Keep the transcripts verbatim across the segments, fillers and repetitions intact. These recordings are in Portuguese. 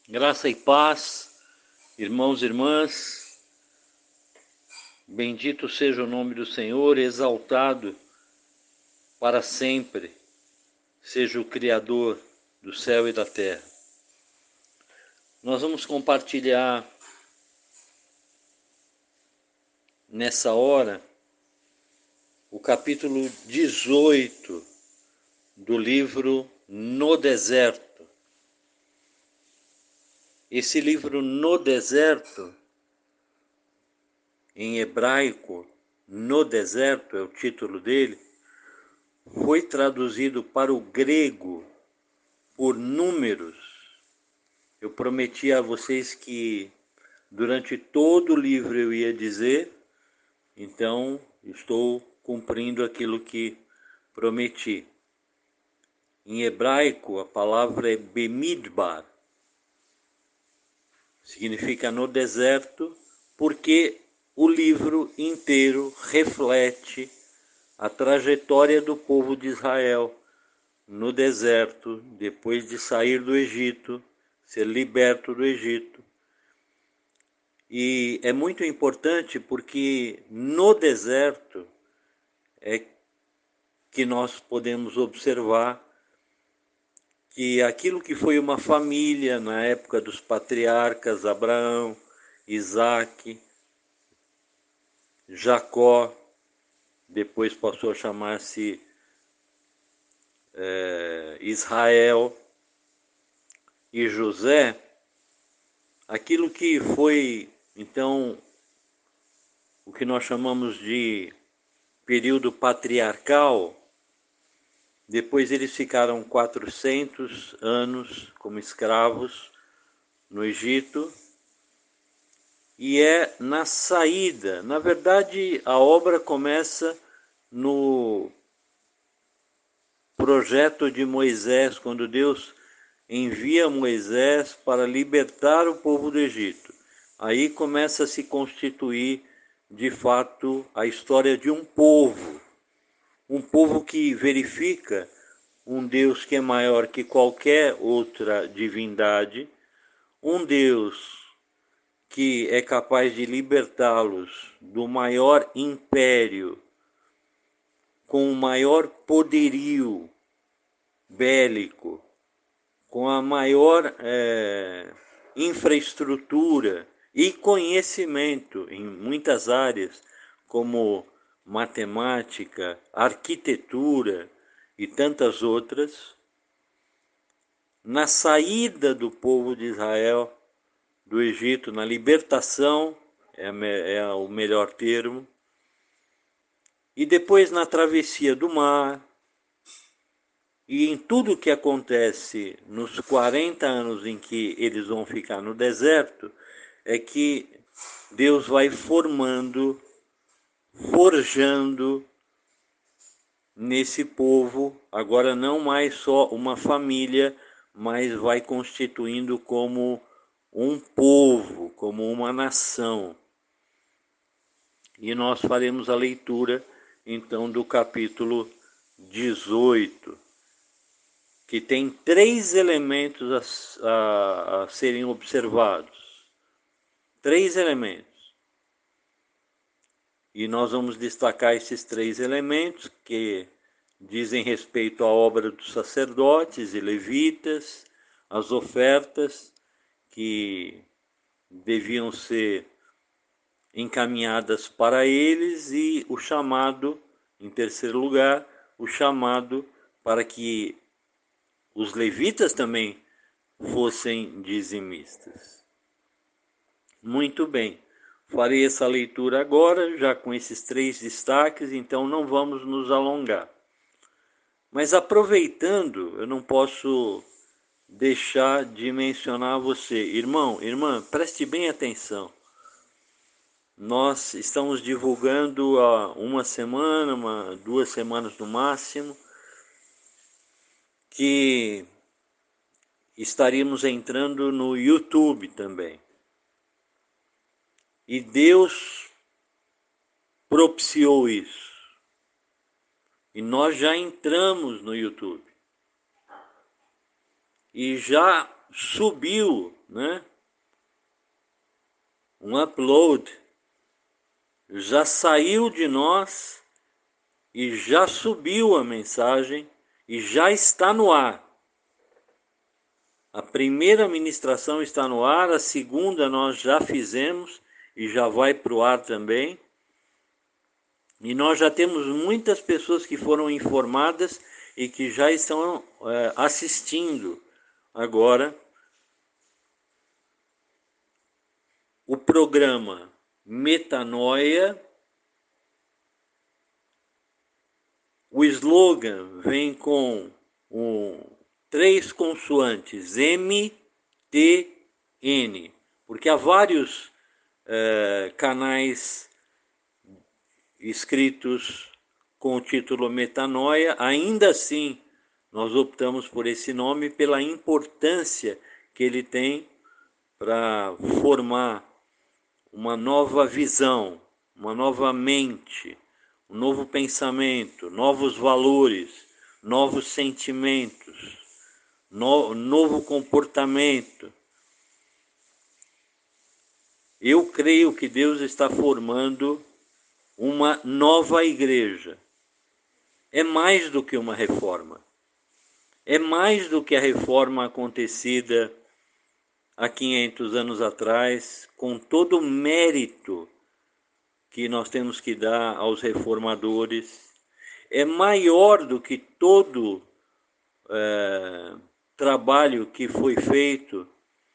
Graça e paz, irmãos e irmãs, bendito seja o nome do Senhor, exaltado para sempre, seja o Criador do céu e da terra. Nós vamos compartilhar nessa hora o capítulo dezoito do livro No Deserto. Esse livro No Deserto, em hebraico, No Deserto é o título dele, foi traduzido para o grego por Números. Eu prometi a vocês que durante todo o livro eu ia dizer, então estou cumprindo aquilo que prometi. Em hebraico, a palavra é Bemidbar, significa no deserto, porque o livro inteiro reflete a trajetória do povo de Israel no deserto, depois de sair do Egito, ser liberto do Egito. E é muito importante porque no deserto é que nós podemos observar que aquilo que foi uma família na época dos patriarcas Abraão, Isaque, Jacó, depois passou a chamar-se é, Israel, e José, aquilo que foi então o que nós chamamos de período patriarcal. Depois eles ficaram quatrocentos anos como escravos no Egito, e é na saída, na verdade a obra começa no projeto de Moisés, quando Deus envia Moisés para libertar o povo do Egito. Aí começa a se constituir de fato a história de um povo, um povo que verifica um Deus que é maior que qualquer outra divindade, um Deus que é capaz de libertá-los do maior império, com o maior poderio bélico, com a maior é, infraestrutura e conhecimento em muitas áreas, como matemática, arquitetura e tantas outras. Na saída do povo de Israel do Egito, na libertação, é, é o melhor termo, e depois na travessia do mar, e em tudo que acontece nos quarenta anos em que eles vão ficar no deserto, é que Deus vai formando, forjando nesse povo, agora não mais só uma família, mas vai constituindo como um povo, como uma nação. E nós faremos a leitura, então, do capítulo dezoito, que tem três elementos a, a, a serem observados. Três elementos. E nós vamos destacar esses três elementos que dizem respeito à obra dos sacerdotes e levitas, as ofertas que deviam ser encaminhadas para eles e o chamado, em terceiro lugar, o chamado para que os levitas também fossem dizimistas. Muito bem, farei essa leitura agora, já com esses três destaques, então não vamos nos alongar. Mas aproveitando, eu não posso deixar de mencionar a você, irmão, irmã, preste bem atenção. Nós estamos divulgando há uma semana, uma, duas semanas no máximo, que estaríamos entrando no YouTube também. E Deus propiciou isso. E nós já entramos no YouTube. E já subiu né? Um upload. Já saiu de nós e já subiu a mensagem e já está no ar. A primeira ministração está no ar, a segunda nós já fizemos e já vai para o ar também. E nós já temos muitas pessoas que foram informadas e que já estão é, assistindo agora o programa Metanoia. O slogan vem com um, três consoantes, M, T, N, porque há vários é, canais escritos com o título Metanoia. Ainda assim, nós optamos por esse nome pela importância que ele tem para formar uma nova visão, uma nova mente, um novo pensamento, novos valores, novos sentimentos, no, novo comportamento. Eu creio que Deus está formando uma nova igreja. É mais do que uma reforma. É mais do que a reforma acontecida há quinhentos anos atrás, com todo o mérito que nós temos que dar aos reformadores. É maior do que todo é, trabalho que foi feito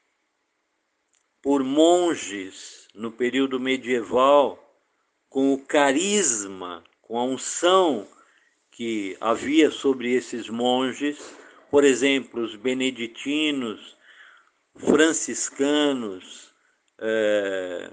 por monges no período medieval, com o carisma, com a unção que havia sobre esses monges, por exemplo, os beneditinos, franciscanos, é,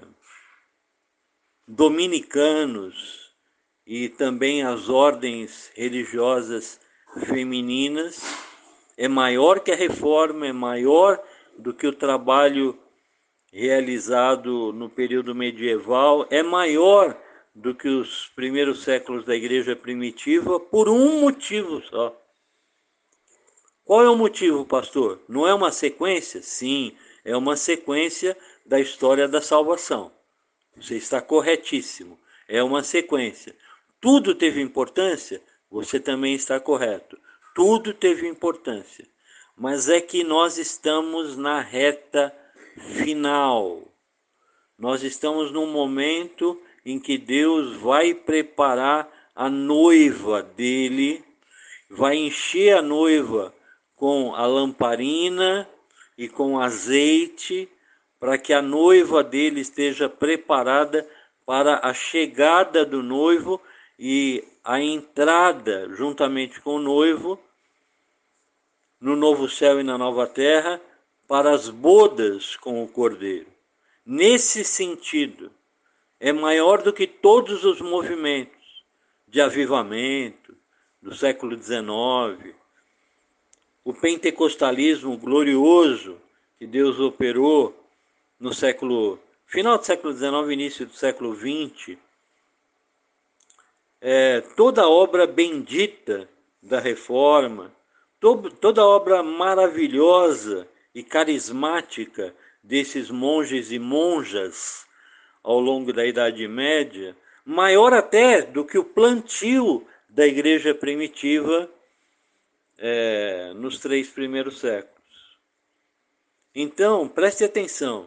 dominicanos e também as ordens religiosas femininas. É maior que a reforma, é maior do que o trabalho realizado no período medieval, é maior do que os primeiros séculos da igreja primitiva, por um motivo só. Qual é o motivo, pastor? Não é uma sequência? Sim, é uma sequência da história da salvação. Você está corretíssimo. É uma sequência. Tudo teve importância? Você também está correto. Tudo teve importância. Mas é que nós estamos na reta final. Nós estamos num momento em que Deus vai preparar a noiva dele, vai encher a noiva com a lamparina e com azeite, para que a noiva dele esteja preparada para a chegada do noivo e a entrada, juntamente com o noivo, no novo céu e na nova terra, para as bodas com o Cordeiro. Nesse sentido, é maior do que todos os movimentos de avivamento do século dezenove, o pentecostalismo glorioso que Deus operou no século, final do século dezenove, início do século vinte, é, toda a obra bendita da reforma, to, toda a obra maravilhosa e carismática desses monges e monjas ao longo da Idade Média, maior até do que o plantio da igreja primitiva é, nos três primeiros séculos. Então, preste atenção.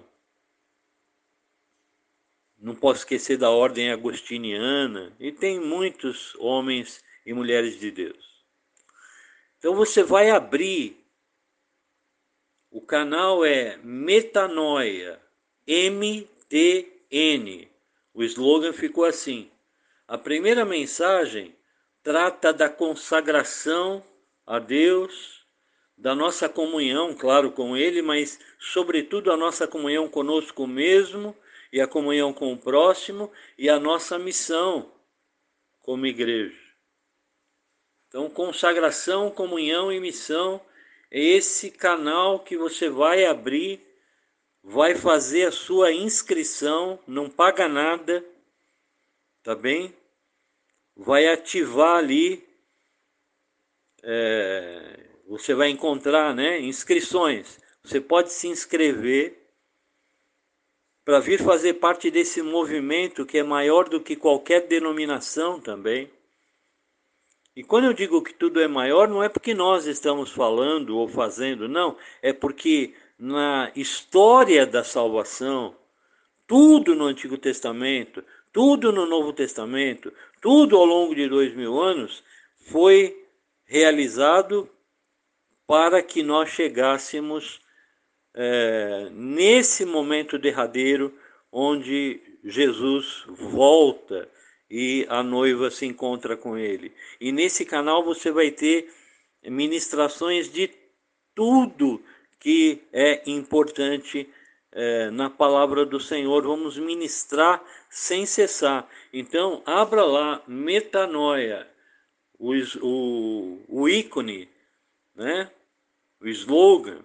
Não posso esquecer da ordem agostiniana, e tem muitos homens e mulheres de Deus. Então você vai abrir, o canal é Metanoia, M T N. O slogan ficou assim. A primeira mensagem trata da consagração a Deus, da nossa comunhão, claro, com Ele, mas sobretudo a nossa comunhão conosco mesmo, e a comunhão com o próximo, e a nossa missão como igreja. Então, consagração, comunhão e missão é esse canal que você vai abrir, vai fazer a sua inscrição, não paga nada, tá bem? Vai ativar ali, é, você vai encontrar, né, inscrições. Você pode se inscrever para vir fazer parte desse movimento que é maior do que qualquer denominação também. E quando eu digo que tudo é maior, não é porque nós estamos falando ou fazendo, não. É porque na história da salvação, tudo no Antigo Testamento, tudo no Novo Testamento, tudo ao longo de dois mil anos, foi realizado para que nós chegássemos é, nesse momento derradeiro, onde Jesus volta e a noiva se encontra com ele. E nesse canal você vai ter ministrações de tudo que é importante é, na palavra do Senhor. Vamos ministrar sem cessar. Então, abra lá, Metanoia, o, o, o ícone, né? O slogan,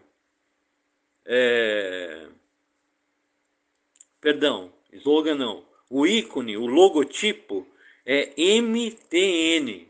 é, perdão, slogan não, o ícone, o logotipo é M T N,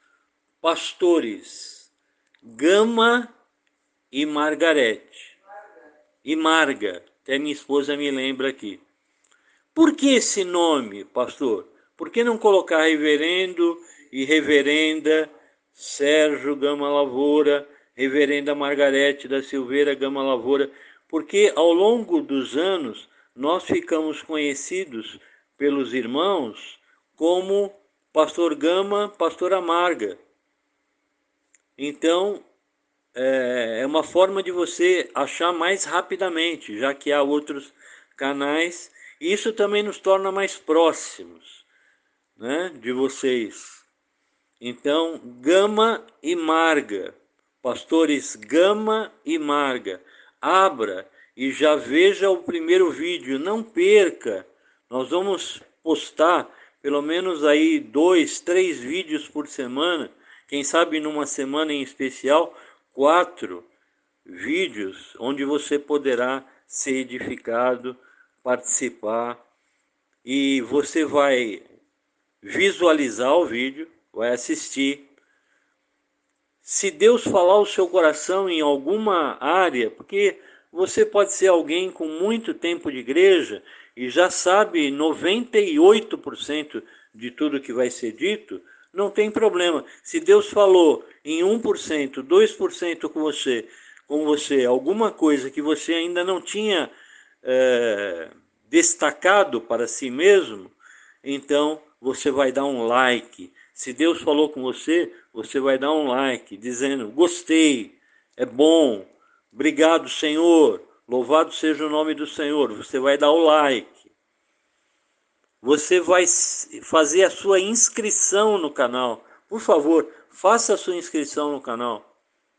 Pastores Gama e Margarete. E Marga, até minha esposa me lembra aqui. Por que esse nome, pastor? Por que não colocar reverendo e reverenda Sérgio Gama Lavoura, reverenda Margarete da Silveira Gama Lavoura? Porque ao longo dos anos nós ficamos conhecidos pelos irmãos como Pastor Gama, Pastora Marga. Então, é uma forma de você achar mais rapidamente, já que há outros canais. Isso também nos torna mais próximos, né, de vocês. Então, Gama e Marga, Pastores Gama e Marga, abra e já veja o primeiro vídeo, não perca. Nós vamos postar pelo menos aí dois, três vídeos por semana, quem sabe numa semana em especial, quatro vídeos, onde você poderá ser edificado, participar, e você vai visualizar o vídeo, vai assistir. Se Deus falar ao seu coração em alguma área, porque você pode ser alguém com muito tempo de igreja e já sabe noventa e oito por cento de tudo que vai ser dito, não tem problema. Se Deus falou em um por cento, dois por cento com você, com você, alguma coisa que você ainda não tinha é, destacado para si mesmo, então você vai dar um like. Se Deus falou com você, você vai dar um like, dizendo, gostei, é bom, obrigado, Senhor, louvado seja o nome do Senhor. Você vai dar o like. Você vai fazer a sua inscrição no canal. Por favor, faça a sua inscrição no canal.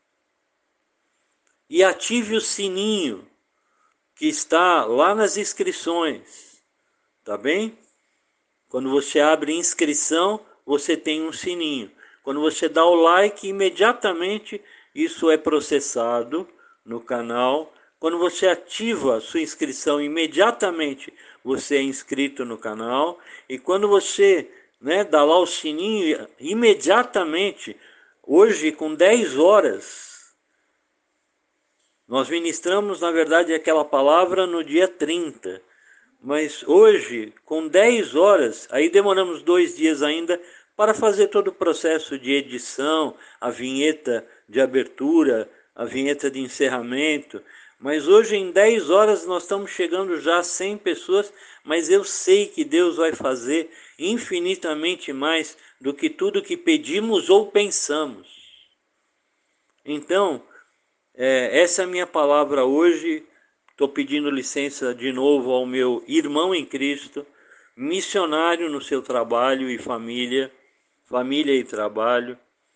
E ative o sininho que está lá nas inscrições. Tá bem? Quando você abre inscrição, você tem um sininho. Quando você dá o like, imediatamente isso é processado no canal. Quando você ativa a sua inscrição, imediatamente você é inscrito no canal. E quando você, né, dá lá o sininho, imediatamente, hoje com dez horas, nós ministramos, na verdade, aquela palavra no dia trinta. Mas hoje, com dez horas, aí demoramos dois dias ainda para fazer todo o processo de edição, a vinheta de abertura, a vinheta de encerramento. Mas hoje, em dez horas, nós estamos chegando já a cem pessoas, mas eu sei que Deus vai fazer infinitamente mais do que tudo que pedimos ou pensamos. Então, é, essa é a minha palavra hoje. Estou pedindo licença de novo ao meu irmão em Cristo, missionário no seu trabalho e família, família e trabalho,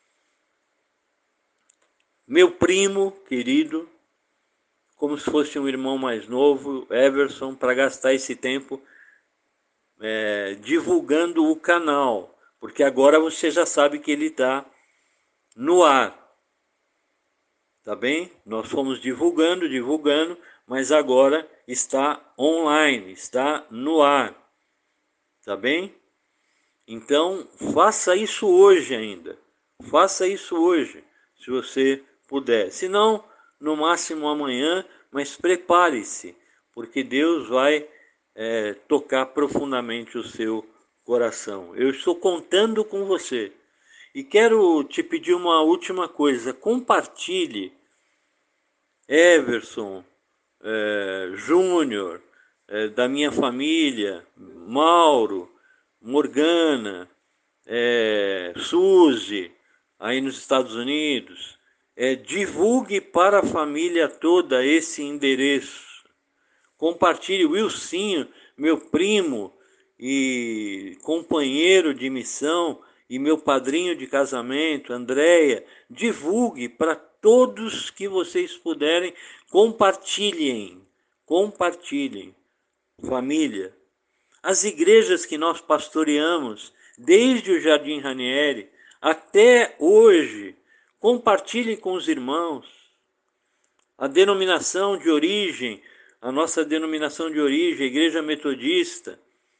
meu primo querido, como se fosse um irmão mais novo, Everson, para gastar esse tempo é, divulgando o canal, porque agora você já sabe que ele está no ar, tá bem? Nós fomos divulgando, divulgando, mas agora está online, está no ar, tá bem? Então, faça isso hoje ainda, faça isso hoje, se você puder. Se não, no máximo amanhã, mas prepare-se, porque Deus vai é, tocar profundamente o seu coração. Eu estou contando com você. E quero te pedir uma última coisa: compartilhe, Everson, é, Júnior, é, da minha família, Mauro, Morgana, é, Suzy, aí nos Estados Unidos. É, divulgue para a família toda esse endereço. Compartilhe. Wilsinho, meu primo e companheiro de missão e meu padrinho de casamento, Andréia, divulgue para todos que vocês puderem. Compartilhem, compartilhem. Família, as igrejas que nós pastoreamos, desde o Jardim Ranieri até hoje, compartilhe com os irmãos. A denominação de origem, a nossa denominação de origem, a Igreja Metodista,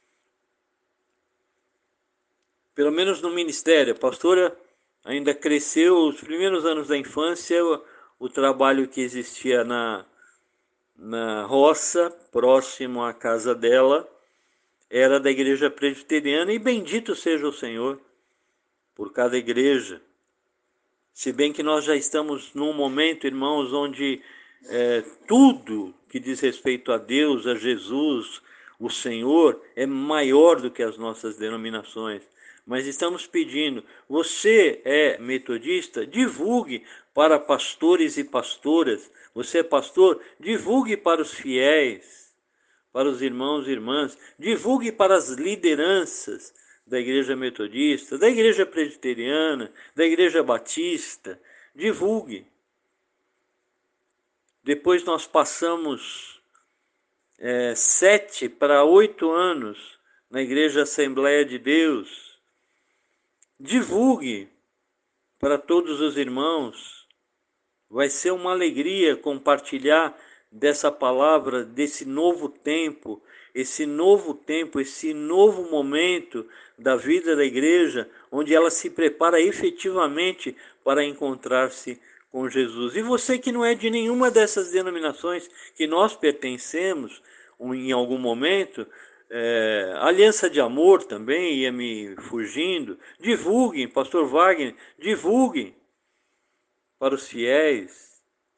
pelo menos no ministério, a pastora ainda cresceu, os primeiros anos da infância, o, o trabalho que existia na, na roça, próximo à casa dela, era da Igreja Presbiteriana, e bendito seja o Senhor por cada igreja. Se bem que nós já estamos num momento, irmãos, onde é, tudo que diz respeito a Deus, a Jesus, o Senhor, é maior do que as nossas denominações. Mas estamos pedindo, você é metodista? Divulgue para pastores e pastoras. Você é pastor? Divulgue para os fiéis, para os irmãos e irmãs. Divulgue para as lideranças da Igreja Metodista, da Igreja Presbiteriana, da Igreja Batista. Divulgue. Depois nós passamos é, sete para oito anos na Igreja Assembleia de Deus. Divulgue para todos os irmãos. Vai ser uma alegria compartilhar dessa palavra, desse novo tempo, esse novo tempo, esse novo momento da vida da igreja, onde ela se prepara efetivamente para encontrar-se com Jesus. E você que não é de nenhuma dessas denominações que nós pertencemos, em algum momento, é, Aliança de Amor também ia me fugindo, divulguem, pastor Wagner, divulguem para os fiéis.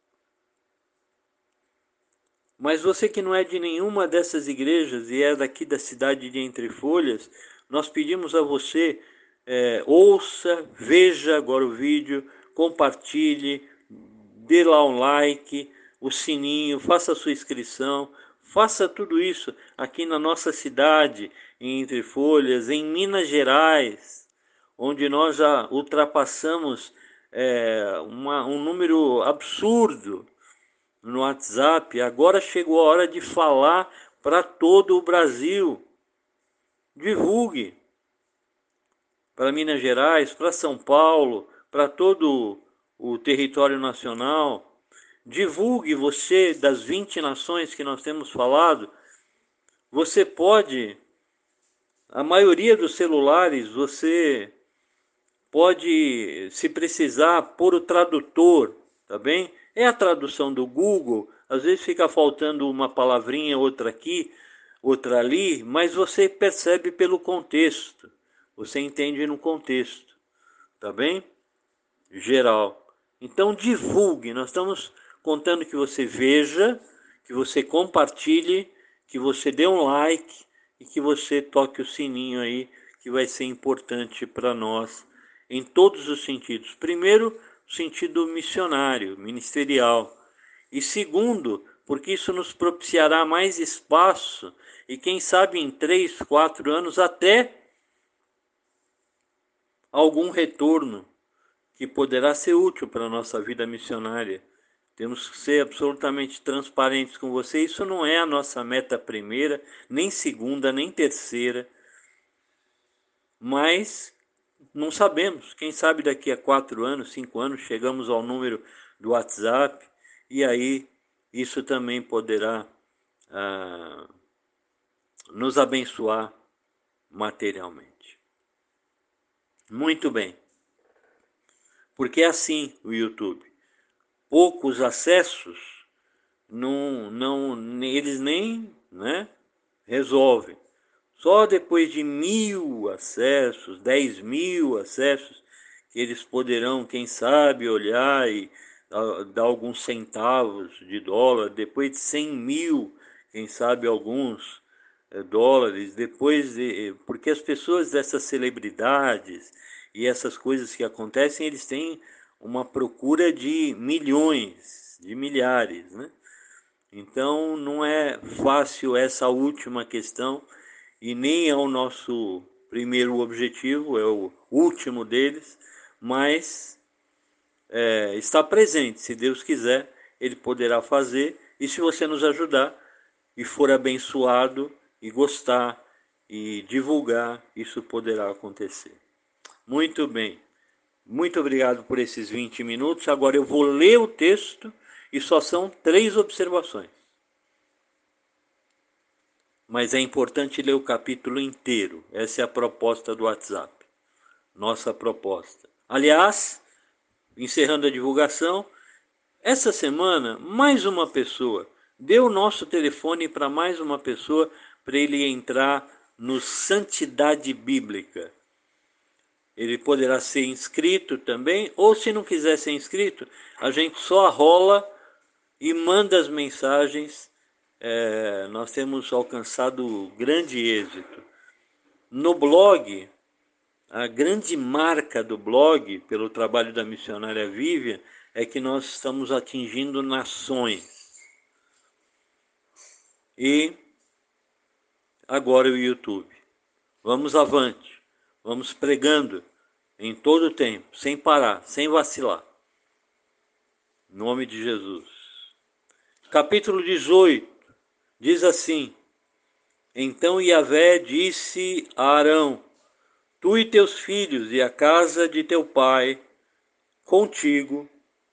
Mas você que não é de nenhuma dessas igrejas e é daqui da cidade de Entre Folhas, nós pedimos a você, é, ouça, veja agora o vídeo, compartilhe, dê lá um like, o sininho, faça a sua inscrição, faça tudo isso aqui na nossa cidade, em Entre Folhas, em Minas Gerais, onde nós já ultrapassamos é, uma, um número absurdo no WhatsApp. Agora chegou a hora de falar para todo o Brasil. Divulgue para Minas Gerais, para São Paulo, para todo o território nacional. Divulgue você das vinte nações que nós temos falado. Você pode, a maioria dos celulares, você pode, se precisar, pôr o tradutor, tá bem? É a tradução do Google, às vezes fica faltando uma palavrinha, outra aqui, outra ali, mas você percebe pelo contexto, você entende no contexto, tá bem? Geral. Então divulgue, nós estamos contando que você veja, que você compartilhe, que você dê um like e que você toque o sininho aí, que vai ser importante para nós em todos os sentidos. Primeiro, o sentido missionário, ministerial. E segundo, porque isso nos propiciará mais espaço e quem sabe em três, quatro anos até algum retorno que poderá ser útil para a nossa vida missionária. Temos que ser absolutamente transparentes com você. Isso não é a nossa meta primeira, nem segunda, nem terceira. Mas não sabemos. Quem sabe daqui a quatro anos, cinco anos, chegamos ao número do WhatsApp e aí isso também poderá ah, nos abençoar materialmente. Muito bem. Porque é assim o YouTube. Poucos acessos, não, não, eles nem, né, resolvem. Só depois de mil acessos, dez mil acessos, que eles poderão, quem sabe, olhar e dar alguns centavos de dólar. Depois de cem mil, quem sabe, alguns é, dólares. Depois de, porque as pessoas dessas celebridades e essas coisas que acontecem, eles têm uma procura de milhões, de milhares, né? Então não é fácil essa última questão e nem é o nosso primeiro objetivo, é o último deles, mas é, está presente. Se Deus quiser, Ele poderá fazer, e se você nos ajudar e for abençoado e gostar e divulgar, isso poderá acontecer. Muito bem. Muito obrigado por esses vinte minutos. Agora eu vou ler o texto e só são três observações. Mas é importante ler o capítulo inteiro. Essa é a proposta do WhatsApp. Nossa proposta. Aliás, encerrando a divulgação, essa semana, mais uma pessoa deu o nosso telefone para mais uma pessoa para ele entrar no Santidade Bíblica. Ele poderá ser inscrito também, ou se não quiser ser inscrito, a gente só rola e manda as mensagens. É, nós temos alcançado grande êxito. No blog, a grande marca do blog, pelo trabalho da missionária Vivian, é que nós estamos atingindo nações. E agora o YouTube. Vamos avante, vamos pregando em todo o tempo, sem parar, sem vacilar. Em nome de Jesus. Capítulo dezoito, diz assim: Então Yahvé disse a Arão: Tu e teus filhos e a casa de teu pai contigo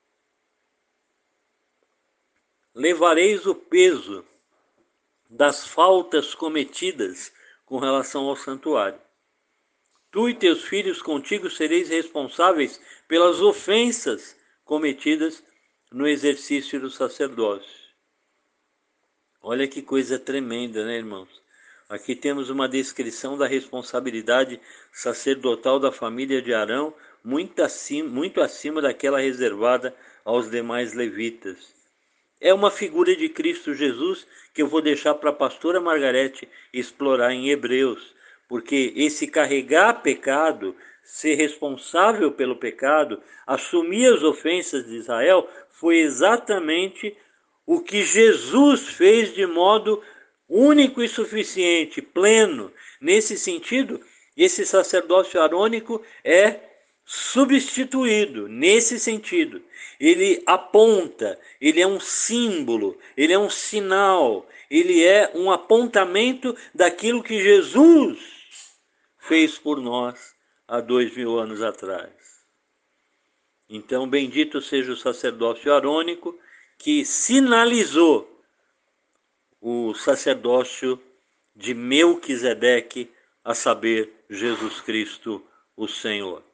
levareis o peso das faltas cometidas com relação ao santuário. Tu e teus filhos contigo sereis responsáveis pelas ofensas cometidas no exercício do sacerdócio. Olha que coisa tremenda, né, irmãos? Aqui temos uma descrição da responsabilidade sacerdotal da família de Arão, muito acima, muito acima daquela reservada aos demais levitas. É uma figura de Cristo Jesus que eu vou deixar para a pastora Margarete explorar em Hebreus, porque esse carregar pecado, ser responsável pelo pecado, assumir as ofensas de Israel, foi exatamente o que Jesus fez de modo único e suficiente, pleno. Nesse sentido, esse sacerdócio arônico é substituído, nesse sentido. Ele aponta, ele é um símbolo, ele é um sinal, ele é um apontamento daquilo que Jesus fez por nós há dois mil anos atrás. Então, bendito seja o sacerdócio arônico que sinalizou o sacerdócio de Melquisedeque, a saber, Jesus Cristo, o Senhor.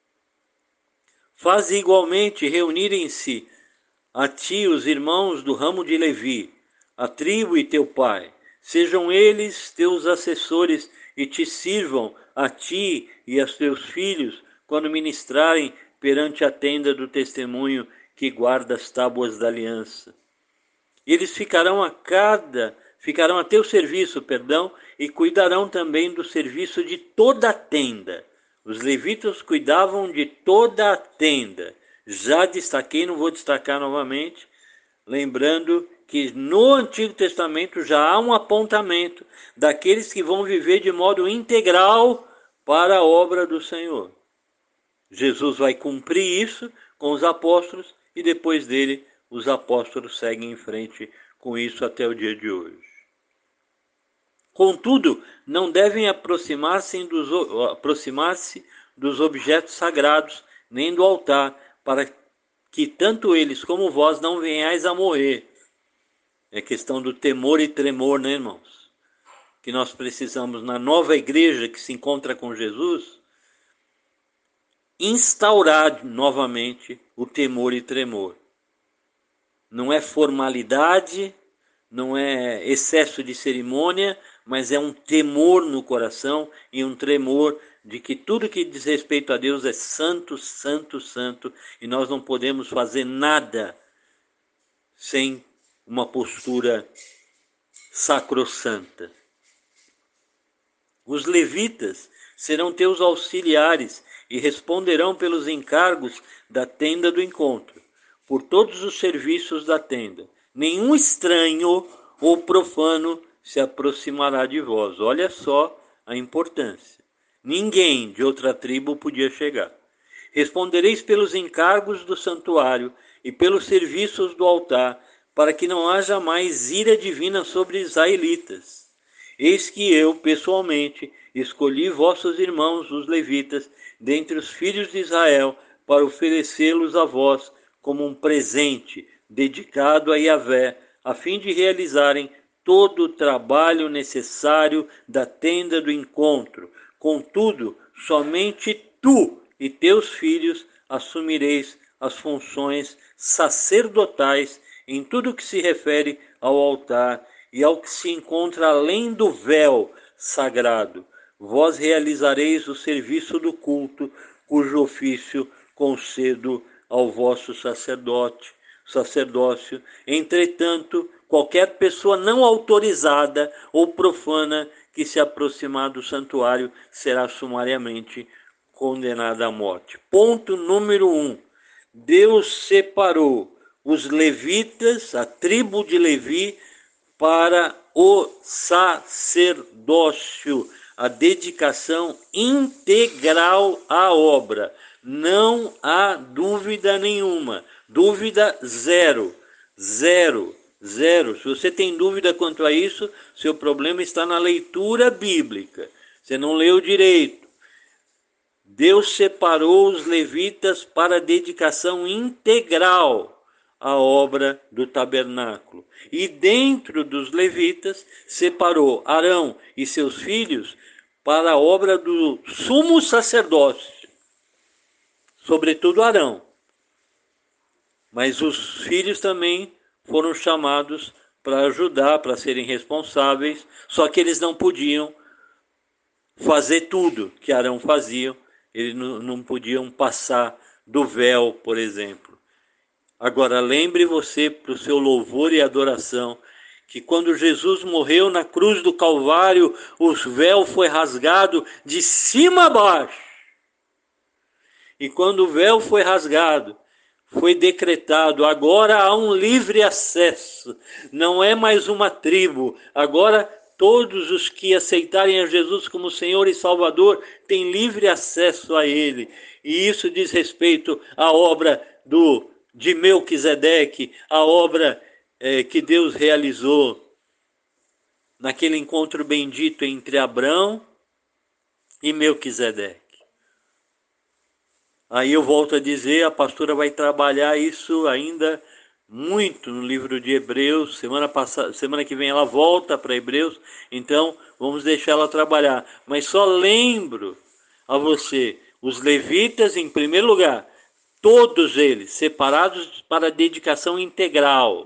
Faz igualmente reunirem-se a ti os irmãos do ramo de Levi, a tribo e teu pai. Sejam eles teus assessores e te sirvam a ti e a teus filhos quando ministrarem perante a tenda do testemunho que guarda as tábuas da aliança. Eles ficarão a cada, ficarão a teu serviço, perdão, e cuidarão também do serviço de toda a tenda. Os levitas cuidavam de toda a tenda. Já destaquei, não vou destacar novamente, lembrando que no Antigo Testamento já há um apontamento daqueles que vão viver de modo integral para a obra do Senhor. Jesus vai cumprir isso com os apóstolos e depois dele os apóstolos seguem em frente com isso até o dia de hoje. Contudo, não devem aproximar-se dos, aproximar-se dos objetos sagrados, nem do altar, para que tanto eles como vós não venhais a morrer. É questão do temor e tremor, né, irmãos? Que nós precisamos, na nova igreja que se encontra com Jesus, instaurar novamente o temor e tremor. não é formalidade, não é excesso de cerimônia, mas é um temor no coração e um tremor de que tudo que diz respeito a Deus é santo, santo, santo, e nós não podemos fazer nada sem uma postura sacrossanta. Os levitas serão teus auxiliares e responderão pelos encargos da tenda do encontro, por todos os serviços da tenda. Nenhum estranho ou profano se aproximará de vós. Olha só a importância. Ninguém de outra tribo podia chegar. Respondereis pelos encargos do santuário e pelos serviços do altar, para que não haja mais ira divina sobre israelitas. Eis que eu, pessoalmente, escolhi vossos irmãos, os levitas, dentre os filhos de Israel, para oferecê-los a vós como um presente dedicado a Yahvé, a fim de realizarem todo o trabalho necessário da tenda do encontro. Contudo, somente tu e teus filhos assumireis as funções sacerdotais em tudo que se refere ao altar e ao que se encontra além do véu sagrado. Vós realizareis o serviço do culto, cujo ofício concedo ao vosso sacerdote, sacerdócio. Entretanto, qualquer pessoa não autorizada ou profana que se aproximar do santuário será sumariamente condenada à morte. Ponto número um. Deus separou os levitas, a tribo de Levi, para o sacerdócio, a dedicação integral à obra. Não há dúvida nenhuma. Dúvida zero. Zero. Zero. Se você tem dúvida quanto a isso, seu problema está na leitura bíblica. Você não leu direito. Deus separou os levitas para a dedicação integral à obra do tabernáculo. E dentro dos levitas, separou Arão e seus filhos para a obra do sumo sacerdócio. Sobretudo Arão. Mas os filhos também foram chamados para ajudar, para serem responsáveis, só que eles não podiam fazer tudo que Arão fazia, eles não, não podiam passar do véu, por exemplo. Agora, lembre você, para o seu louvor e adoração, que quando Jesus morreu na cruz do Calvário, o véu foi rasgado de cima a baixo. E quando o véu foi rasgado, foi decretado, agora há um livre acesso, não é mais uma tribo, agora todos os que aceitarem a Jesus como Senhor e Salvador têm livre acesso a Ele. E isso diz respeito à obra do, de Melquisedeque, a obra eh, que Deus realizou naquele encontro bendito entre Abrão e Melquisedeque. Aí eu volto a dizer, a pastora vai trabalhar isso ainda muito no livro de Hebreus. Semana passada, semana que vem ela volta para Hebreus, então vamos deixar ela trabalhar. Mas só lembro a você, os levitas em primeiro lugar, todos eles separados para dedicação integral.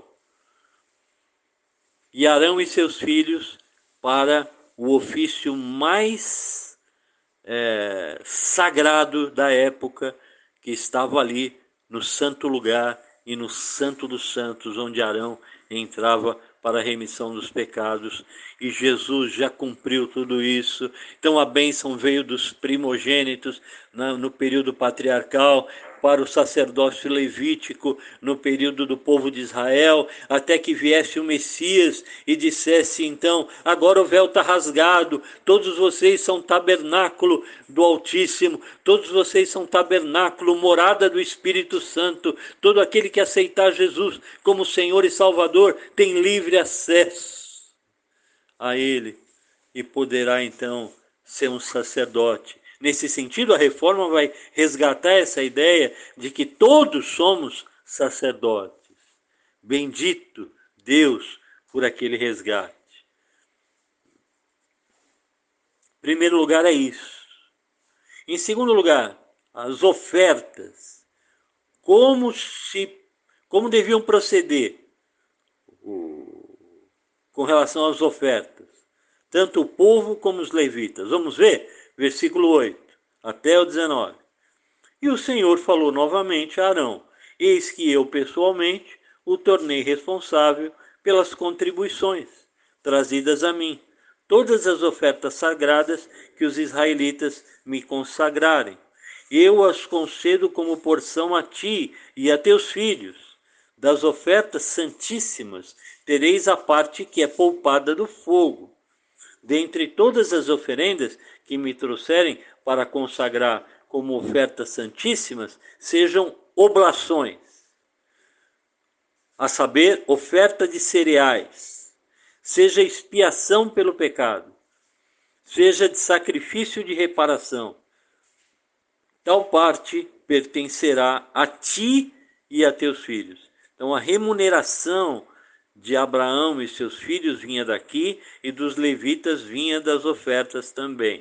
E Arão e seus filhos para o ofício mais É, sagrado da época, que estava ali no santo lugar e no santo dos santos, onde Arão entrava para a remissão dos pecados, e Jesus já cumpriu tudo isso. Então a bênção veio dos primogênitos no período patriarcal, para o sacerdócio levítico no período do povo de Israel, até que viesse o Messias e dissesse então, agora o véu está rasgado, todos vocês são tabernáculo do Altíssimo, todos vocês são tabernáculo, morada do Espírito Santo, todo aquele que aceitar Jesus como Senhor e Salvador tem livre acesso a Ele e poderá então ser um sacerdote. Nesse sentido, a reforma vai resgatar essa ideia de que todos somos sacerdotes. Bendito Deus por aquele resgate. Em primeiro lugar é isso. Em segundo lugar, as ofertas. Como se Como deviam proceder com relação às ofertas, tanto o povo como os levitas? Vamos ver, versículo oito até o dezenove. E o Senhor falou novamente a Arão: eis que eu pessoalmente o tornei responsável pelas contribuições trazidas a mim, todas as ofertas sagradas que os israelitas me consagrarem. Eu as concedo como porção a ti e a teus filhos. Das ofertas santíssimas tereis a parte que é poupada do fogo. Dentre todas as oferendas que me trouxerem para consagrar como ofertas santíssimas, sejam oblações, a saber, oferta de cereais, seja expiação pelo pecado, seja de sacrifício de reparação. Tal parte pertencerá a ti e a teus filhos. Então a remuneração de Abraão e seus filhos vinha daqui, e dos levitas vinha das ofertas também.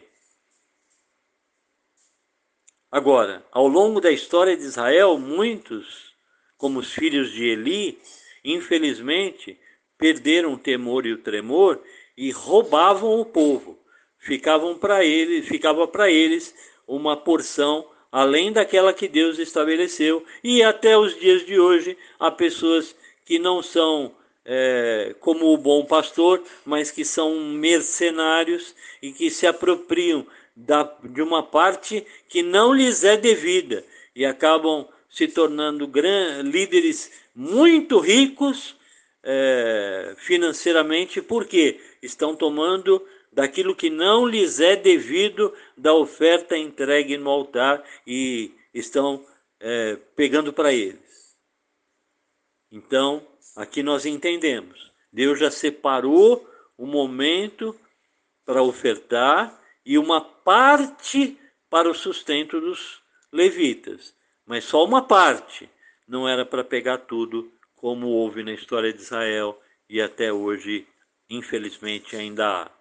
Agora, ao longo da história de Israel, muitos, como os filhos de Eli, infelizmente, perderam o temor e o tremor e roubavam o povo. Ficavam para eles, ficava para eles uma porção além daquela que Deus estabeleceu. E até os dias de hoje, há pessoas que não são é, como o bom pastor, mas que são mercenários e que se apropriam da, de uma parte que não lhes é devida e acabam se tornando gran, líderes muito ricos é, financeiramente, porque estão tomando daquilo que não lhes é devido da oferta entregue no altar e estão é, pegando para eles. Então, aqui nós entendemos, Deus já separou o momento para ofertar e uma parte para o sustento dos levitas, mas só uma parte, não era para pegar tudo, como houve na história de Israel e até hoje, infelizmente, ainda há.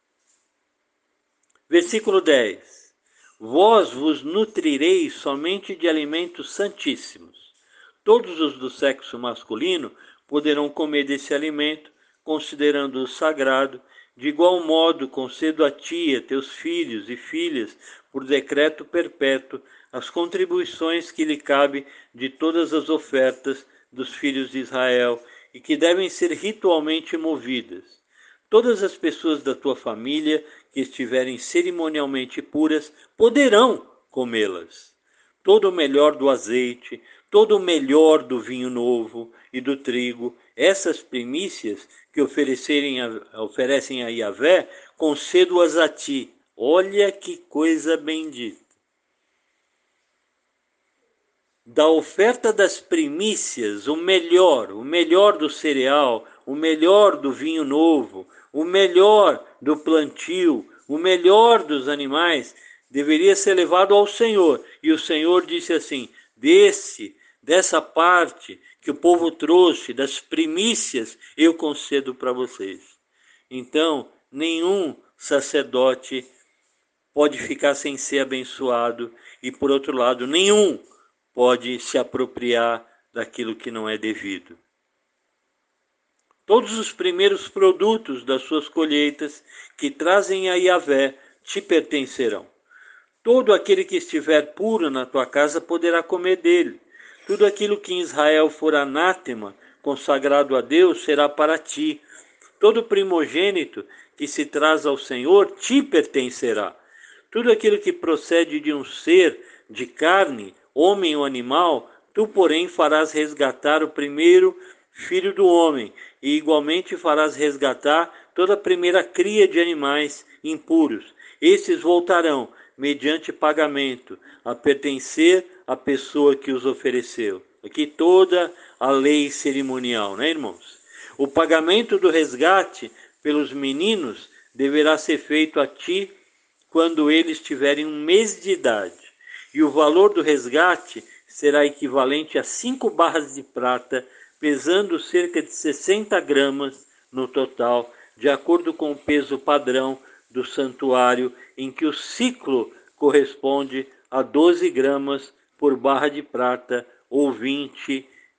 Versículo dez. Vós vos nutrireis somente de alimentos santíssimos. Todos os do sexo masculino poderão comer desse alimento, considerando-o sagrado. De igual modo, concedo a ti, a teus filhos e filhas, por decreto perpétuo, as contribuições que lhe cabe de todas as ofertas dos filhos de Israel e que devem ser ritualmente movidas. Todas as pessoas da tua família que estiverem cerimonialmente puras poderão comê-las. Todo o melhor do azeite, todo o melhor do vinho novo e do trigo, essas primícias que oferecerem a, oferecem a Yahvé, concedo-as a ti. Olha que coisa bendita. Da oferta das primícias, o melhor, o melhor do cereal, o melhor do vinho novo, o melhor do plantio, o melhor dos animais, deveria ser levado ao Senhor. E o Senhor disse assim: desse, dessa parte que o povo trouxe, das primícias, eu concedo para vocês. Então, nenhum sacerdote pode ficar sem ser abençoado, e por outro lado, nenhum pode se apropriar daquilo que não é devido. Todos os primeiros produtos das suas colheitas que trazem a Yahvé te pertencerão. Todo aquele que estiver puro na tua casa poderá comer dele. Tudo aquilo que em Israel for anátema, consagrado a Deus, será para ti. Todo primogênito que se traz ao Senhor te pertencerá. Tudo aquilo que procede de um ser de carne, homem ou animal, tu, porém, farás resgatar o primeiro filho do homem, e igualmente farás resgatar toda a primeira cria de animais impuros. Esses voltarão, mediante pagamento, a pertencer à pessoa que os ofereceu. Aqui toda a lei cerimonial, né, irmãos? O pagamento do resgate pelos meninos deverá ser feito a ti quando eles tiverem um mês de idade. E o valor do resgate será equivalente a cinco barras de prata, pesando cerca de sessenta gramas no total, de acordo com o peso padrão do santuário, em que o ciclo corresponde a doze gramas por barra de prata, ou vinte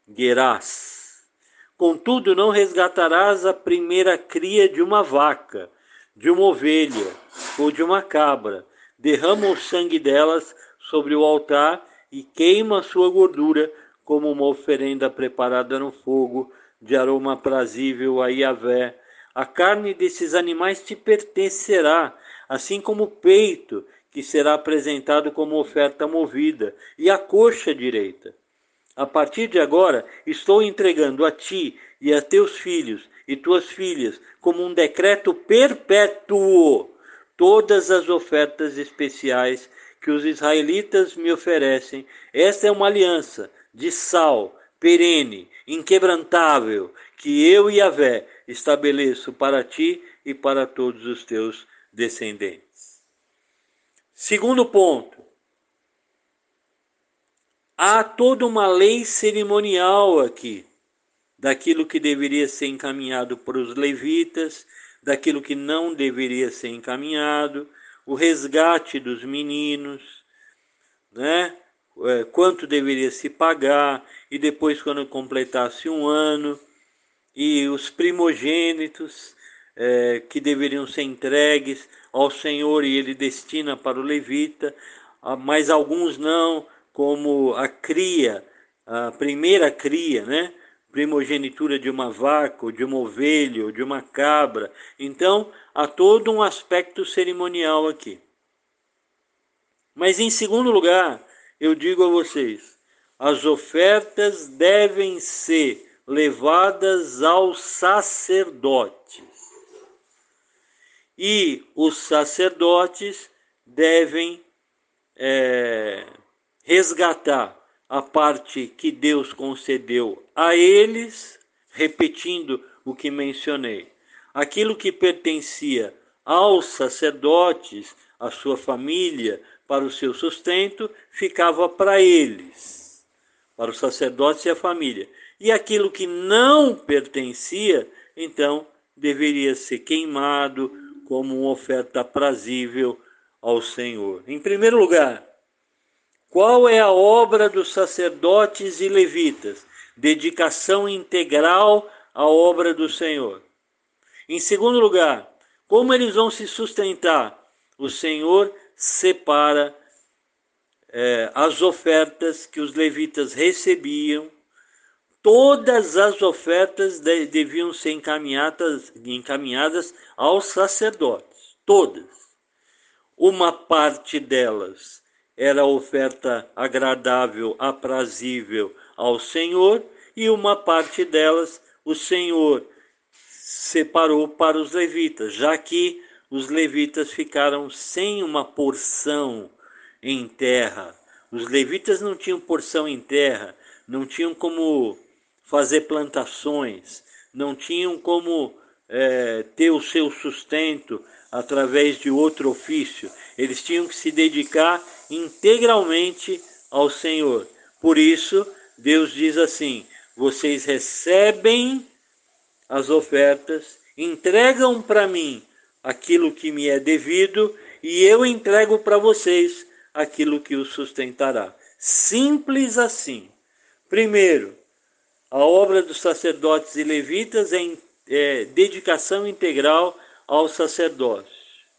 Gerás. Contudo, não resgatarás a primeira cria de uma vaca, de uma ovelha ou de uma cabra. Derrama o sangue delas sobre o altar e queima a sua gordura como uma oferenda preparada no fogo, de aroma aprazível a Yahvé. A carne desses animais te pertencerá, assim como o peito, que será apresentado como oferta movida, e a coxa direita. A partir de agora, estou entregando a ti e a teus filhos e tuas filhas, como um decreto perpétuo, todas as ofertas especiais que os israelitas me oferecem. Esta é uma aliança de sal, perene, inquebrantável, que eu, Yahvé, estabeleço para ti e para todos os teus descendentes. Segundo ponto. Há toda uma lei cerimonial aqui, daquilo que deveria ser encaminhado para os levitas, daquilo que não deveria ser encaminhado, o resgate dos meninos, né? Quanto deveria se pagar, e depois quando completasse um ano, e os primogênitos é, que deveriam ser entregues ao Senhor e ele destina para o levita, mas alguns não, como a cria, a primeira cria, né? Primogenitura de uma vaca, ou de uma ovelha, ou de uma cabra. Então, há todo um aspecto cerimonial aqui. Mas em segundo lugar, eu digo a vocês, as ofertas devem ser levadas aos sacerdotes. E os sacerdotes devem é, resgatar a parte que Deus concedeu a eles, repetindo o que mencionei. Aquilo que pertencia aos sacerdotes, à sua família, para o seu sustento, ficava para eles, para os sacerdotes e a família. E aquilo que não pertencia, então, deveria ser queimado como uma oferta aprazível ao Senhor. Em primeiro lugar, qual é a obra dos sacerdotes e levitas? Dedicação integral à obra do Senhor. Em segundo lugar, como eles vão se sustentar? O Senhor separa é, as ofertas que os levitas recebiam. Todas as ofertas deviam ser encaminhadas, encaminhadas aos sacerdotes. Todas. Uma parte delas era oferta agradável, aprazível ao Senhor, e uma parte delas o Senhor separou para os levitas, já que os levitas ficaram sem uma porção em terra. Os levitas não tinham porção em terra, não tinham como fazer plantações, não tinham como é, ter o seu sustento através de outro ofício. Eles tinham que se dedicar integralmente ao Senhor. Por isso, Deus diz assim: vocês recebem as ofertas, entregam para mim aquilo que me é devido, e eu entrego para vocês aquilo que os sustentará. Simples assim. Primeiro, a obra dos sacerdotes e levitas é, é dedicação integral ao sacerdócio.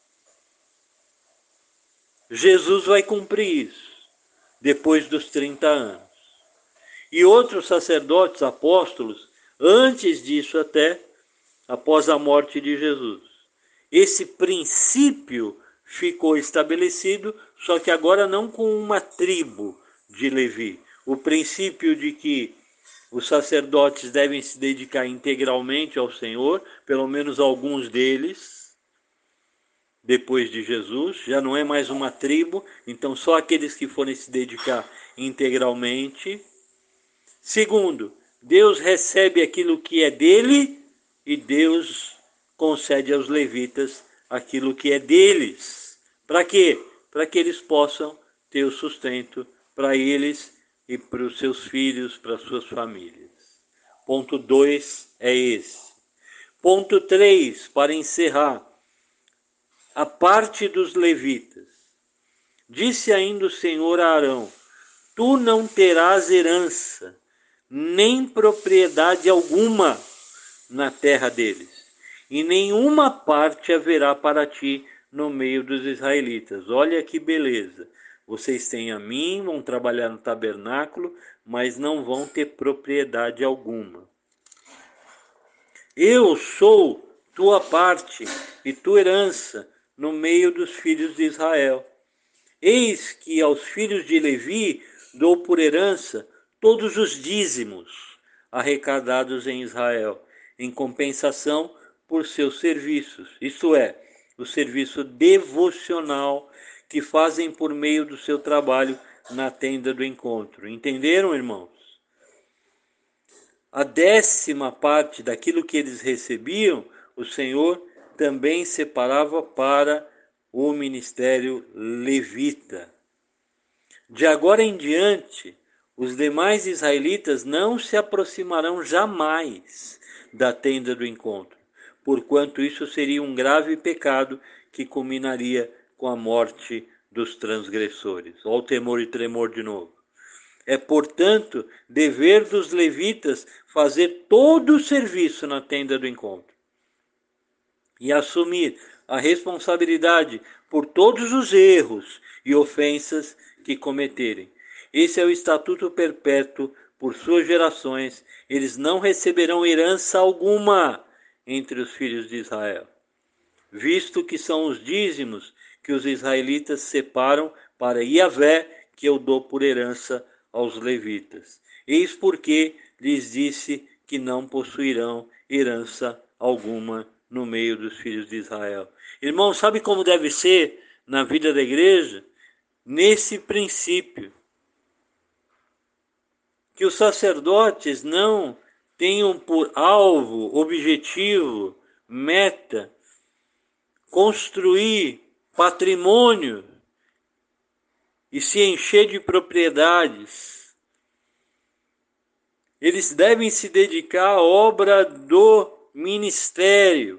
Jesus vai cumprir isso depois dos trinta anos. E outros sacerdotes, apóstolos, antes disso até, após a morte de Jesus. Esse princípio ficou estabelecido, só que agora não com uma tribo de Levi. O princípio de que os sacerdotes devem se dedicar integralmente ao Senhor, pelo menos alguns deles, depois de Jesus, já não é mais uma tribo, então só aqueles que forem se dedicar integralmente. Segundo, Deus recebe aquilo que é dele e Deus concede aos levitas aquilo que é deles. Para quê? Para que eles possam ter o sustento para eles e para os seus filhos, para as suas famílias. Ponto dois é esse. Ponto três, para encerrar, a parte dos levitas. Disse ainda o Senhor a Arão: tu não terás herança, nem propriedade alguma na terra deles, e nenhuma parte haverá para ti no meio dos israelitas. Olha que beleza! Vocês têm a mim, vão trabalhar no tabernáculo, mas não vão ter propriedade alguma. Eu sou tua parte e tua herança no meio dos filhos de Israel. Eis que aos filhos de Levi dou por herança todos os dízimos arrecadados em Israel, em compensação por seus serviços, isto é, o serviço devocional que fazem por meio do seu trabalho na tenda do encontro. Entenderam, irmãos? A décima parte daquilo que eles recebiam, o Senhor também separava para o ministério levita. De agora em diante, os demais israelitas não se aproximarão jamais da tenda do encontro, porquanto isso seria um grave pecado que culminaria com a morte dos transgressores. Olha o temor e tremor de novo. É, portanto, dever dos levitas fazer todo o serviço na tenda do encontro e assumir a responsabilidade por todos os erros e ofensas que cometerem. Esse é o estatuto perpétuo por suas gerações. Eles não receberão herança alguma entre os filhos de Israel, visto que são os dízimos que os israelitas separam para Yahvé, que eu dou por herança aos levitas. Eis porque lhes disse que não possuirão herança alguma no meio dos filhos de Israel. Irmão, sabe como deve ser na vida da igreja? Nesse princípio, que os sacerdotes não tenham por alvo, objetivo, meta, construir patrimônio e se encher de propriedades. Eles devem se dedicar à obra do ministério.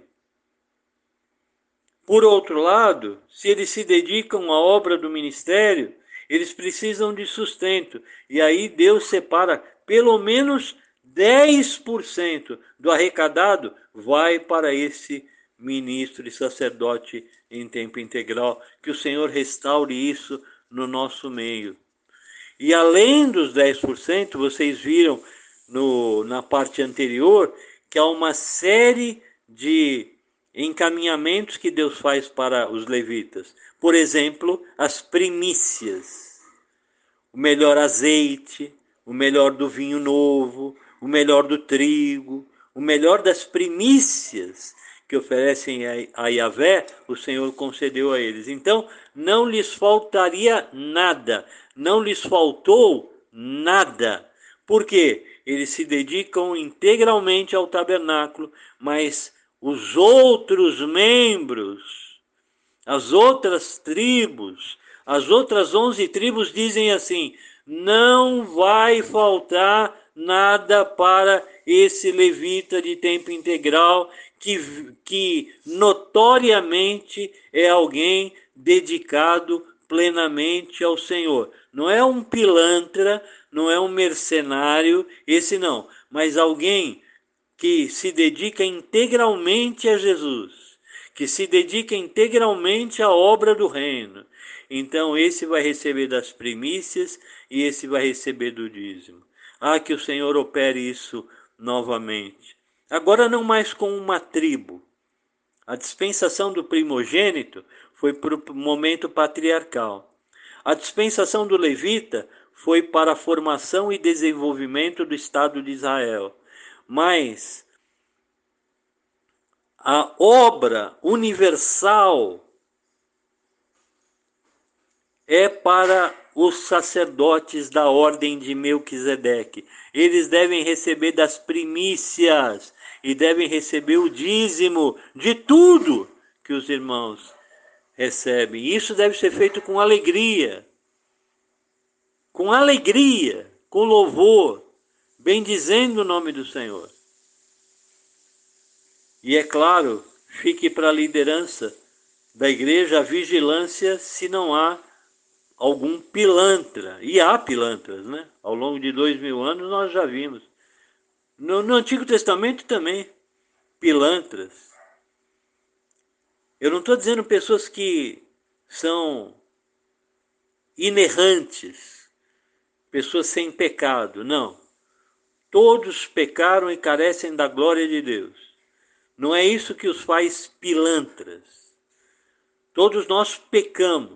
Por outro lado, se eles se dedicam à obra do ministério, eles precisam de sustento. E aí Deus separa pelo menos dez por cento do arrecadado vai para esse ministro e sacerdote em tempo integral. Que o Senhor restaure isso no nosso meio. E além dos dez por cento, vocês viram no, na parte anterior que há uma série de encaminhamentos que Deus faz para os levitas. Por exemplo, as primícias. O melhor azeite, o melhor do vinho novo, o melhor do trigo, o melhor das primícias que oferecem a Yahvé, o Senhor concedeu a eles. Então, não lhes faltaria nada, não lhes faltou nada. Por quê? Eles se dedicam integralmente ao tabernáculo, mas os outros membros, as outras tribos, as outras onze tribos dizem assim: não vai faltar nada para esse levita de tempo integral que, que notoriamente é alguém dedicado plenamente ao Senhor. Não é um pilantra, não é um mercenário, esse não, mas alguém que se dedica integralmente a Jesus, que se dedica integralmente à obra do reino. Então esse vai receber das primícias e esse vai receber do dízimo. Ah, que o Senhor opere isso novamente. Agora não mais com uma tribo. A dispensação do primogênito foi para o momento patriarcal. A dispensação do levita foi para a formação e desenvolvimento do Estado de Israel. Mas a obra universal é para os sacerdotes da ordem de Melquisedeque. Eles devem receber das primícias e devem receber o dízimo de tudo que os irmãos recebem. Isso deve ser feito com alegria, com alegria, com louvor, bendizendo o nome do Senhor. E é claro, fique para a liderança da igreja a vigilância se não há algum pilantra, e há pilantras, né? Ao longo de dois mil anos nós já vimos. No, no Antigo Testamento também, pilantras. Eu não estou dizendo pessoas que são inerrantes, pessoas sem pecado, não. Todos pecaram e carecem da glória de Deus. Não é isso que os faz pilantras. Todos nós pecamos,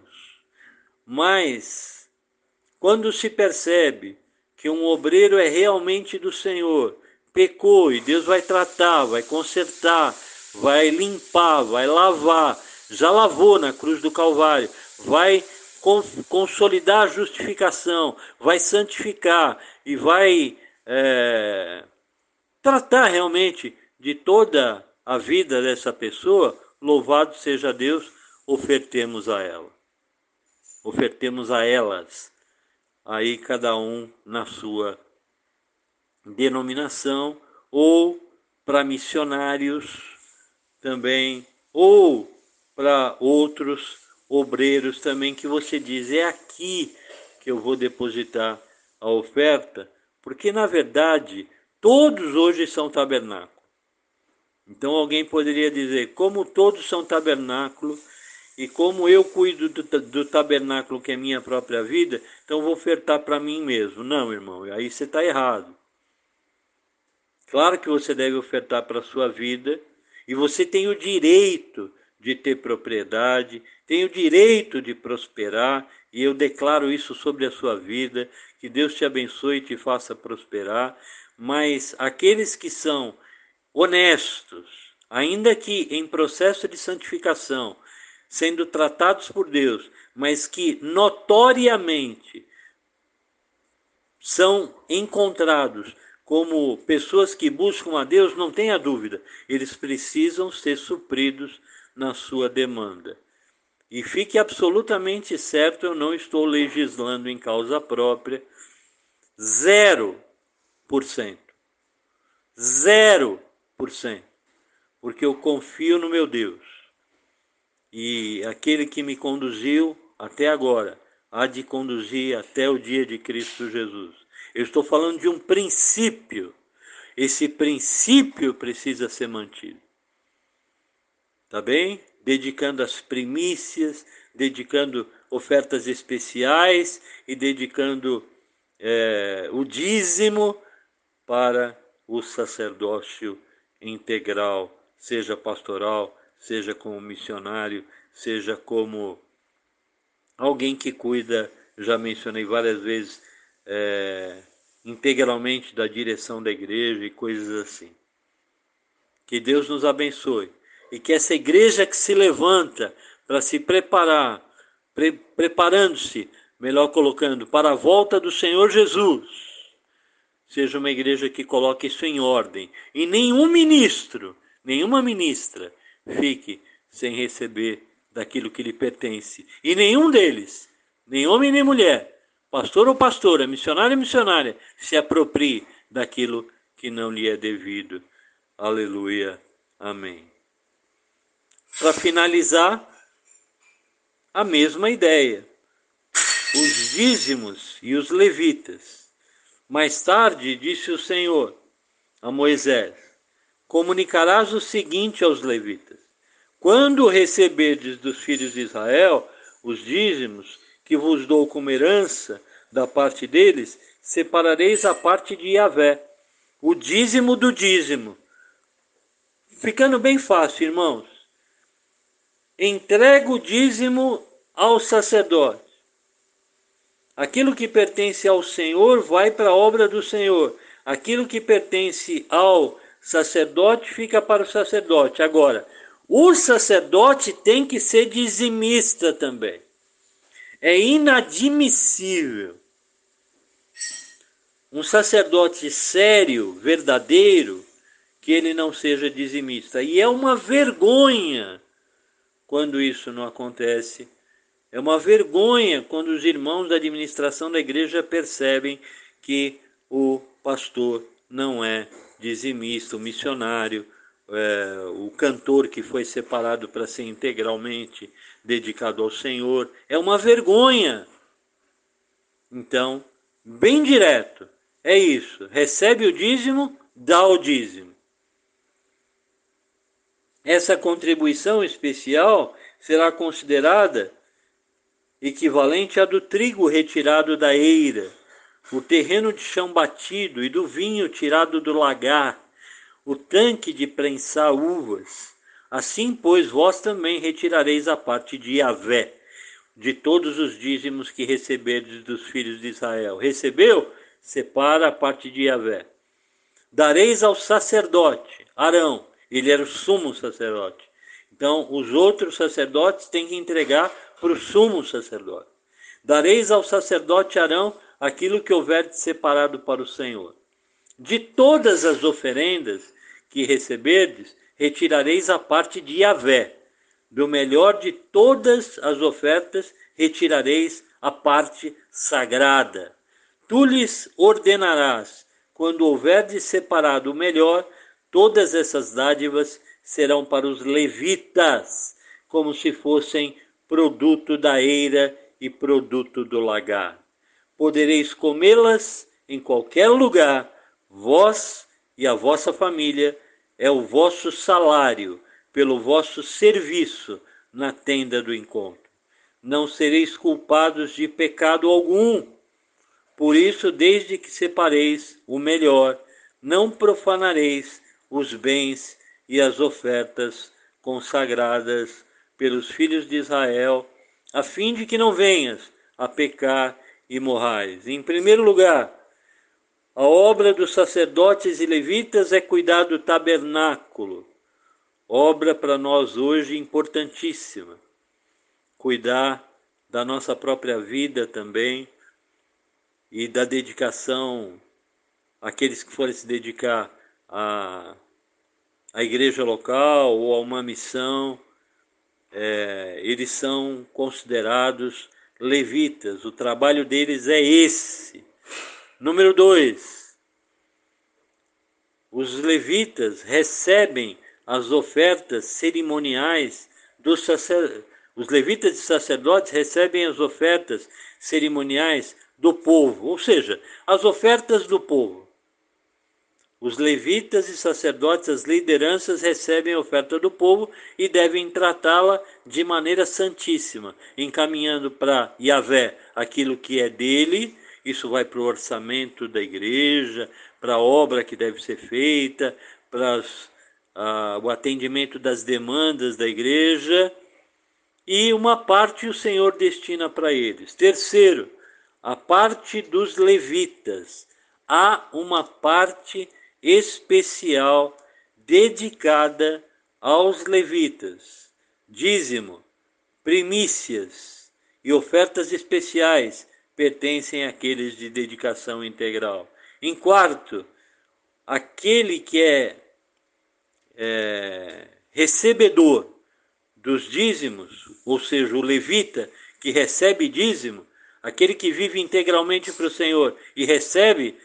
mas quando se percebe que um obreiro é realmente do Senhor, pecou e Deus vai tratar, vai consertar, vai limpar, vai lavar, já lavou na cruz do Calvário, vai consolidar a justificação, vai santificar e vai é, tratar realmente de toda a vida dessa pessoa, louvado seja Deus, ofertemos a ela. Ofertemos a elas, aí cada um na sua denominação, ou para missionários também, ou para outros obreiros também, que você diz, é aqui que eu vou depositar a oferta, porque na verdade todos hoje são tabernáculo. Então alguém poderia dizer, como todos são tabernáculo, e como eu cuido do, do tabernáculo que é minha própria vida, então vou ofertar para mim mesmo. Não, irmão, aí você está errado. Claro que você deve ofertar para a sua vida, e você tem o direito de ter propriedade, tem o direito de prosperar, e eu declaro isso sobre a sua vida, que Deus te abençoe e te faça prosperar, mas aqueles que são honestos, ainda que em processo de santificação, sendo tratados por Deus, mas que notoriamente são encontrados como pessoas que buscam a Deus, não tenha dúvida, eles precisam ser supridos na sua demanda. E fique absolutamente certo, eu não estou legislando em causa própria, zero por cento. Zero por cento. Porque eu confio no meu Deus. E aquele que me conduziu até agora, há de conduzir até o dia de Cristo Jesus. Eu estou falando de um princípio. Esse princípio precisa ser mantido. Tá bem? Dedicando as primícias, dedicando ofertas especiais e dedicando é, o dízimo para o sacerdócio integral, seja pastoral, seja como missionário, seja como alguém que cuida, já mencionei várias vezes, é, integralmente da direção da igreja e coisas assim. Que Deus nos abençoe. E que essa igreja que se levanta para se preparar, pre preparando-se, melhor colocando, para a volta do Senhor Jesus, seja uma igreja que coloque isso em ordem. E nenhum ministro, nenhuma ministra fique sem receber daquilo que lhe pertence. E nenhum deles, nem homem nem mulher, pastor ou pastora, missionário ou missionária, se aproprie daquilo que não lhe é devido. Aleluia. Amém. Para finalizar, a mesma ideia. Os dízimos e os levitas. Mais tarde disse o Senhor a Moisés, comunicarás o seguinte aos levitas, quando receberdes dos filhos de Israel os dízimos que vos dou como herança da parte deles, separareis a parte de Yahvé, o dízimo do dízimo. Ficando bem fácil, irmãos. Entrega o dízimo ao sacerdote. Aquilo que pertence ao Senhor vai para a obra do Senhor. Aquilo que pertence ao sacerdote fica para o sacerdote. Agora, o sacerdote tem que ser dizimista também. É inadmissível um sacerdote sério, verdadeiro, que ele não seja dizimista. E é uma vergonha quando isso não acontece. É uma vergonha quando os irmãos da administração da igreja percebem que o pastor não é dizimista, o missionário, é, o cantor que foi separado para ser integralmente dedicado ao Senhor. É uma vergonha. Então, bem direto, é isso. Recebe o dízimo, dá o dízimo. Essa contribuição especial será considerada equivalente à do trigo retirado da eira, o terreno de chão batido e do vinho tirado do lagar, o tanque de prensar uvas. Assim, pois, vós também retirareis a parte de Yahvé, de todos os dízimos que receberdes dos filhos de Israel. Recebeu? Separa a parte de Yahvé. Dareis ao sacerdote, Arão, ele era o sumo sacerdote. Então, os outros sacerdotes têm que entregar para o sumo sacerdote. Dareis ao sacerdote Arão aquilo que houver de separado para o Senhor. De todas as oferendas que receberdes, retirareis a parte de Yahvé. Do melhor de todas as ofertas, retirareis a parte sagrada. Tu lhes ordenarás, quando houverdes separado o melhor, todas essas dádivas serão para os levitas, como se fossem produto da eira e produto do lagar. Podereis comê-las em qualquer lugar, vós e a vossa família, é o vosso salário pelo vosso serviço na tenda do encontro. Não sereis culpados de pecado algum. Por isso, desde que separeis o melhor, não profanareis os bens e as ofertas consagradas pelos filhos de Israel, a fim de que não venhas a pecar e morrais. Em primeiro lugar, a obra dos sacerdotes e levitas é cuidar do tabernáculo, obra para nós hoje importantíssima. Cuidar da nossa própria vida também e da dedicação, aqueles que forem se dedicar à, à igreja local ou a uma missão, é, eles são considerados levitas, o trabalho deles é esse. Número dois, os levitas recebem as ofertas cerimoniais dos sacerdotes. Os levitas e sacerdotes recebem as ofertas cerimoniais do povo, ou seja, as ofertas do povo. Os levitas e sacerdotes, as lideranças, recebem a oferta do povo e devem tratá-la de maneira santíssima, encaminhando para Yahvé aquilo que é dele. Isso vai para o orçamento da igreja, para a obra que deve ser feita, para as, uh, o atendimento das demandas da igreja, e uma parte o Senhor destina para eles. Terceiro, a parte dos levitas. Há uma parte especial dedicada aos levitas. Dízimo, primícias e ofertas especiais pertencem àqueles de dedicação integral. Em quarto, aquele que é, é recebedor dos dízimos, ou seja, o levita que recebe dízimo, aquele que vive integralmente para o Senhor e recebe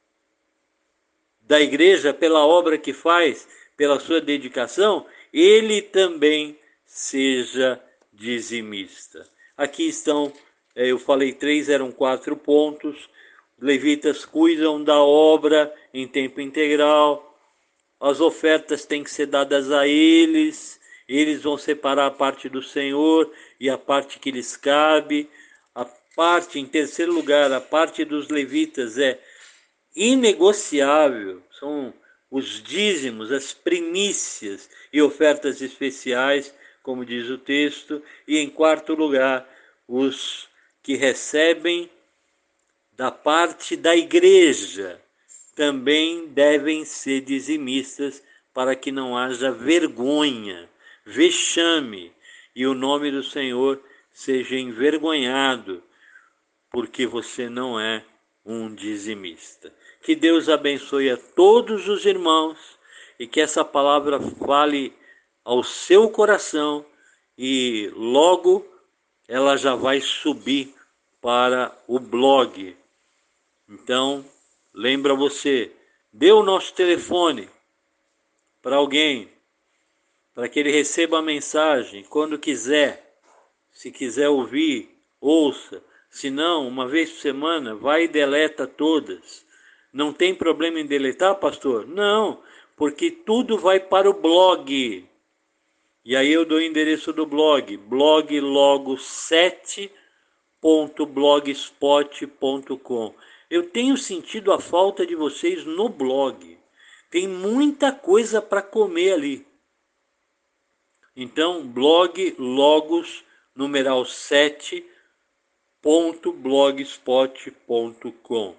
da igreja pela obra que faz, pela sua dedicação, ele também seja dizimista. Aqui estão, eu falei três, eram quatro pontos. Levitas cuidam da obra em tempo integral, as ofertas têm que ser dadas a eles, eles vão separar a parte do Senhor e a parte que lhes cabe. A parte, em terceiro lugar, a parte dos levitas é inegociável, são os dízimos, as primícias e ofertas especiais, como diz o texto. E em quarto lugar, os que recebem da parte da igreja também devem ser dizimistas, para que não haja vergonha, vexame, e o nome do Senhor seja envergonhado, porque você não é um dizimista. Que Deus abençoe a todos os irmãos e que essa palavra fale ao seu coração e logo ela já vai subir para o blog. Então, lembra você, dê o nosso telefone para alguém, para que ele receba a mensagem quando quiser. Se quiser ouvir, ouça. Se não, uma vez por semana, vai e deleta todas. Não tem problema em deletar, pastor? Não, porque tudo vai para o blog. E aí eu dou o endereço do blog, blog logo sete ponto blogspot ponto com. Eu tenho sentido a falta de vocês no blog. Tem muita coisa para comer ali. Então, blog logos numeral sete ponto blogspot ponto com.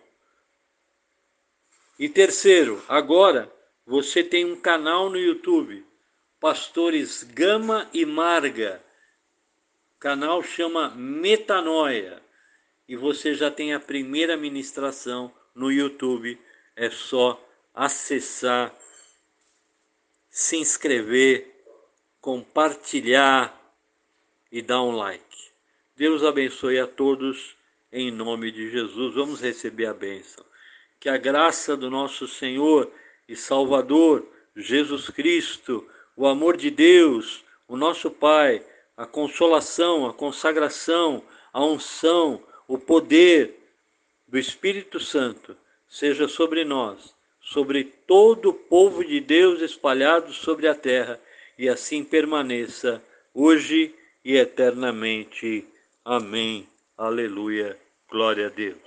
E terceiro, agora você tem um canal no YouTube, Pastores Gama e Marga. O canal chama Metanoia. E você já tem a primeira ministração no YouTube. É só acessar, se inscrever, compartilhar e dar um like. Deus abençoe a todos em nome de Jesus. Vamos receber a bênção. Que a graça do nosso Senhor e Salvador Jesus Cristo, o amor de Deus, o nosso Pai, a consolação, a consagração, a unção, o poder do Espírito Santo seja sobre nós, sobre todo o povo de Deus espalhado sobre a terra, e assim permaneça hoje e eternamente. Amém. Aleluia. Glória a Deus.